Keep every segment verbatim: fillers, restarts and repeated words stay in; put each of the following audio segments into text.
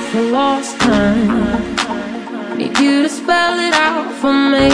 for lost time. Need you to spell it out for me.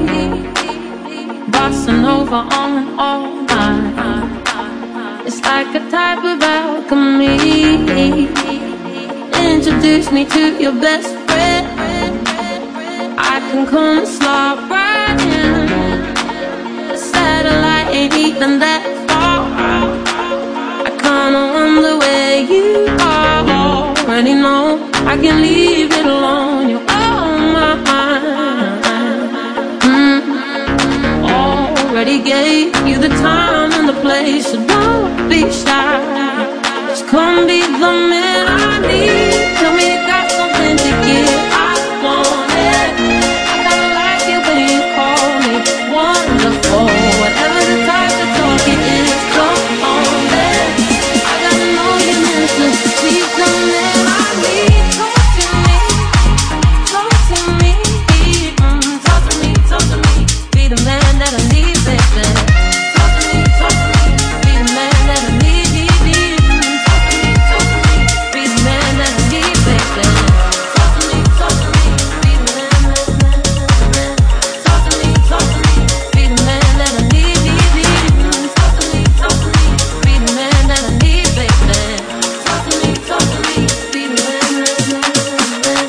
Bossa Nova on all night. It's like a type of alchemy. Introduce me to your best friend. I can come and slide right in. The satellite ain't even that far. I kinda wonder where you are. Already know I can leave it alone. You're on my mind. mm. Already gave you the time and the place, so don't be shy. Just come be the man I need. Tell me you got something to give. I want it. I kinda like it when you call me wonderful. Whatever the type of talk it is, come on then. I gotta know you're meant to be the man I need. Talk to me, talk to me, mm, talk to me, talk to me. Be the man that I need, baby. Talk to me, talk to me. Be the man that I need, need, need. Talk to me, talk to me. Be the man that I need, baby. Talk to me, talk to me. Be the man, man, man, man. Talk to me, talk to me. Be the man that I need, need, need. Talk to me, talk to me. Be the man that I need, baby. Talk to me, talk to me. Be the man, man, man, man.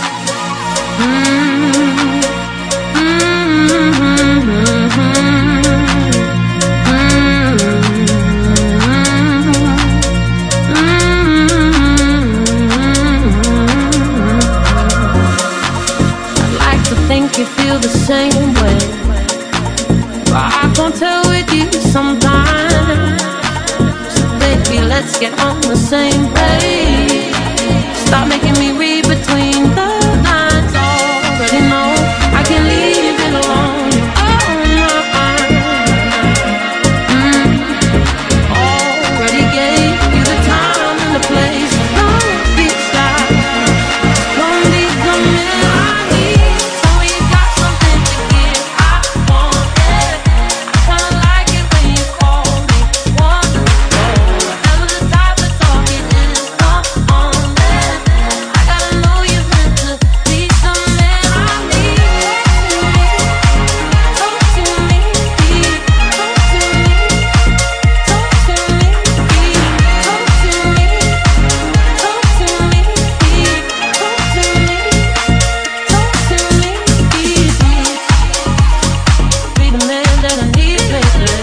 I'd like to think you feel the same way, but I can't tell with you sometimes. So baby, let's get on the same page. Stop making me read between the lines. Already know I can leave it alone. Oh my mind. mm. Already gave you the time and the place. Don't be shy. Don't be the man I need. Tell me you got something to give. I want it. I kinda like it when you call me wonderful. Whatever the type of talk it is, come on then. I gotta know you're meant to be the man I need. Talk to me, talk to me, talk to me, talk to me, talk to me, talk to me, talk to me, be the man that I need, baby.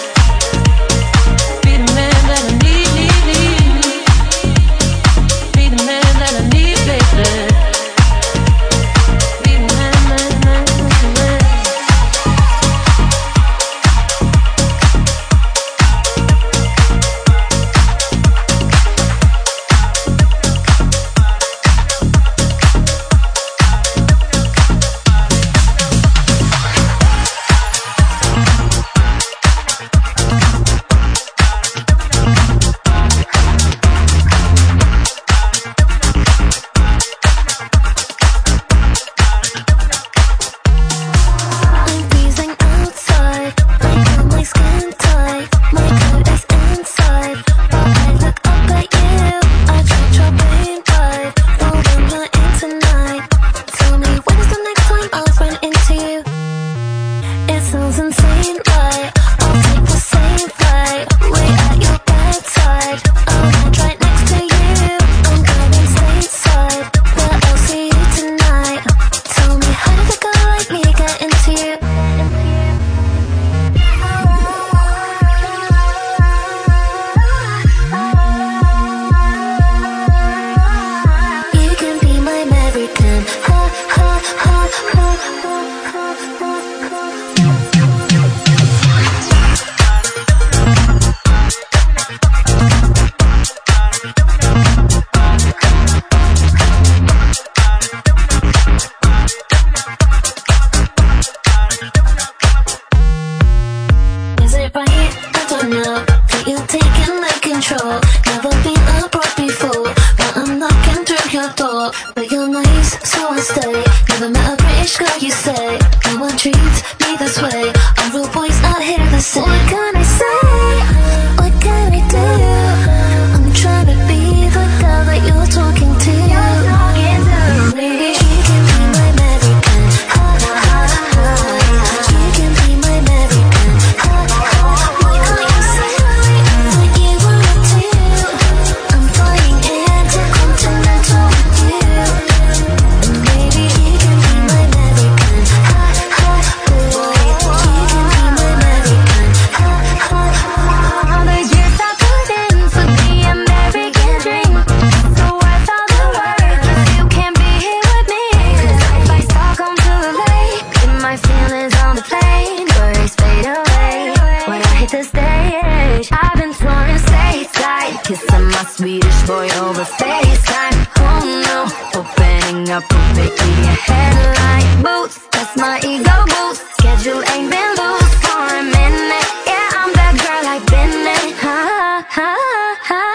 Be the man that I need, need, need. Be the man that I need, baby. Be the man, man, man, man. I'm freezing outside. I got my skin tight. My coat is inside. But I look up at you. I treat your brain tight. Know when you're in tonight. Tell me when is the next time I'll run into you? It sounds insane, right? I'll take the same flight. Way at your bedside. I'll land right next to you. I'm going stateside. But I'll see you tonight. Tell me how did a guy like me get into you? You can be my American. Ha ha ha ha ha ha ha. Is it right? I don't know. That you're taking the control. Never been abroad before, but I'm knocking through your door. But you're nice, so I stay. Never met a British girl, you say. No one treats me this way. Our real boys out here the same. What can I say? What can I do? I'm trying to be the girl that you're talking to. my ego boost. Schedule ain't been loose for a minute. Yeah, I'm that girl like Bennett. Ha ha ha ha.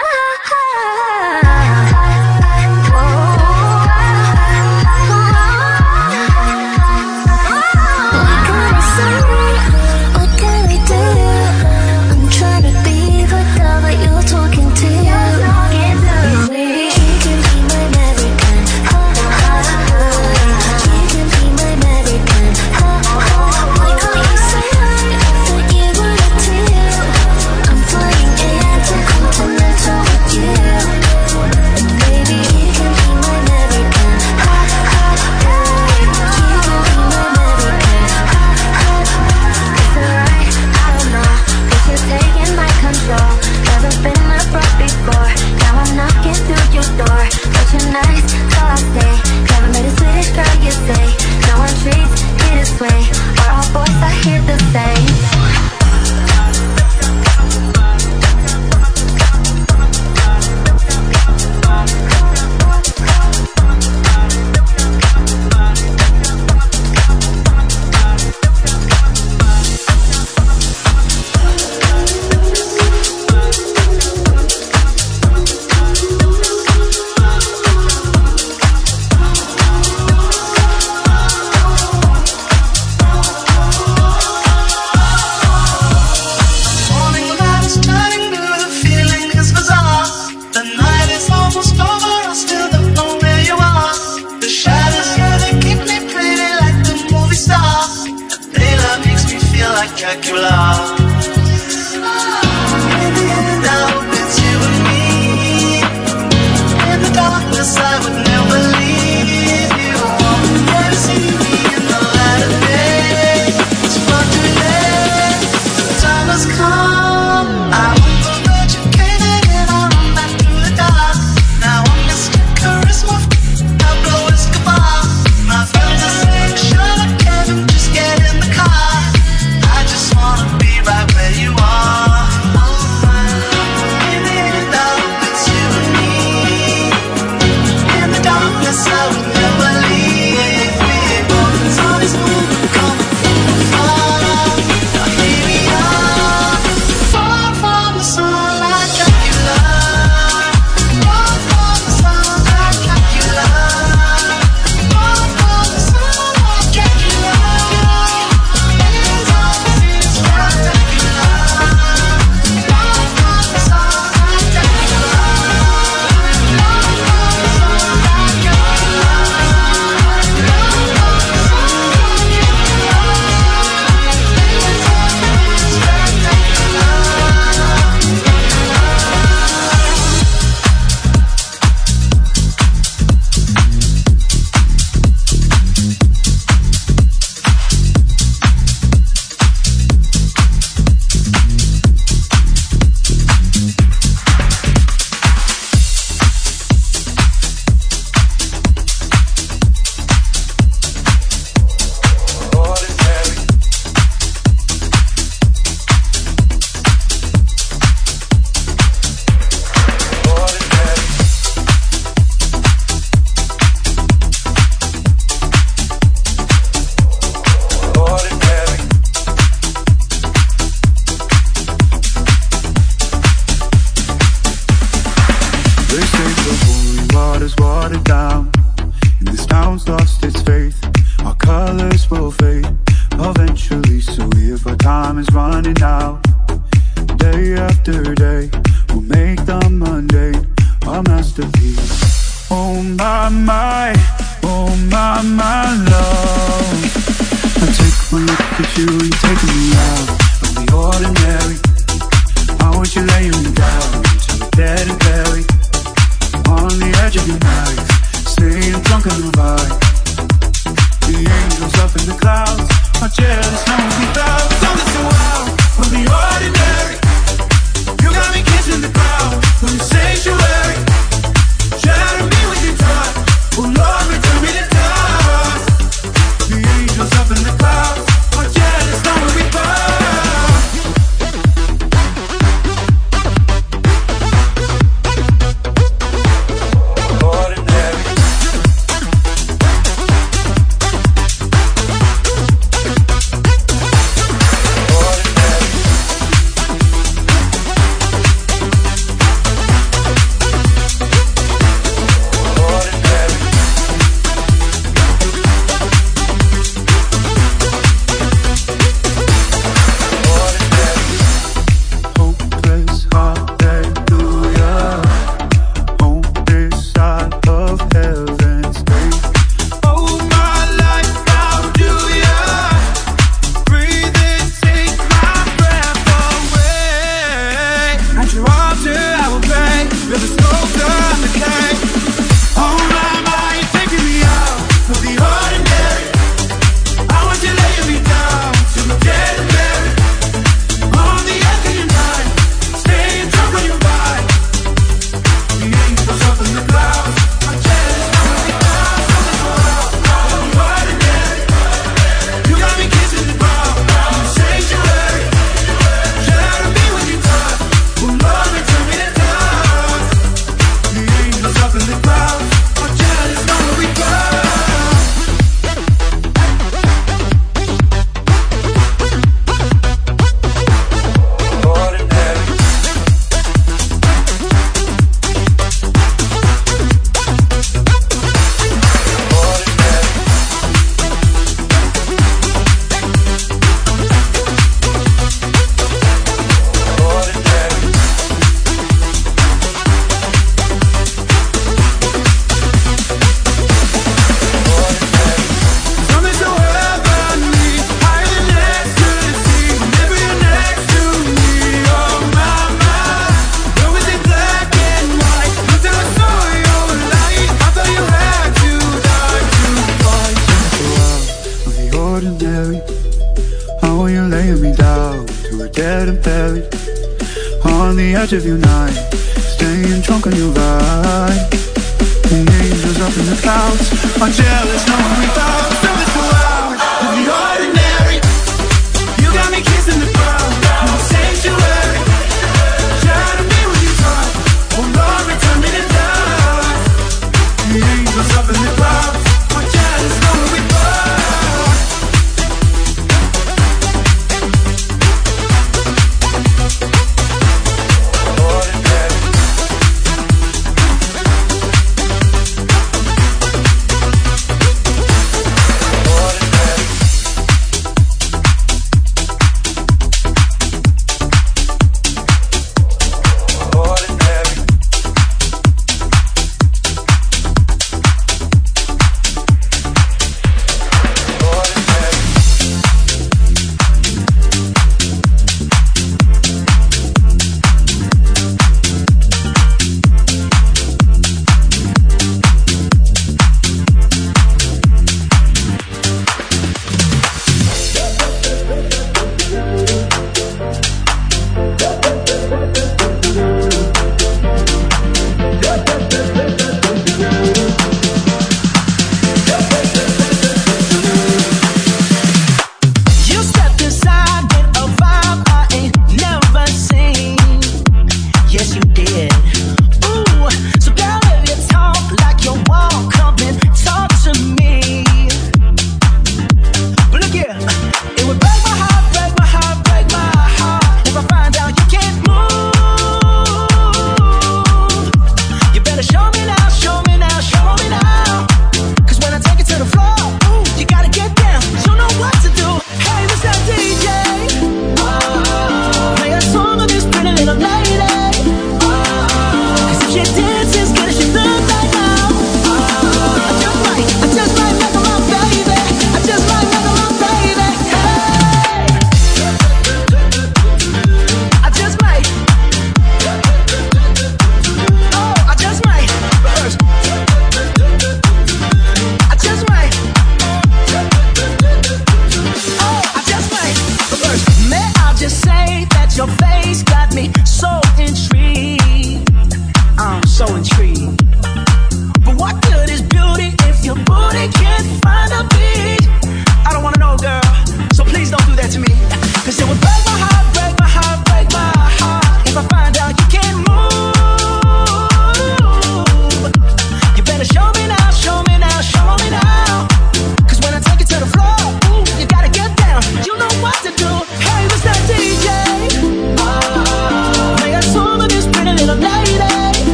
ordinary. Oh, you're laying me down to a dead and buried on the edge of your night, staying drunk on your ride. The angels up in the clouds are jealous, knowing we found something so out of the ordinary. You got me kissing the ground, no sanctuary. Try to be what you thought, oh Lord, return me to dust. The angels up in the clouds are jealous, knowing we found.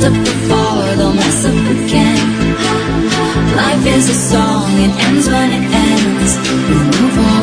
messed up before, they'll mess up again. Life is a song, it ends when it ends. We move on.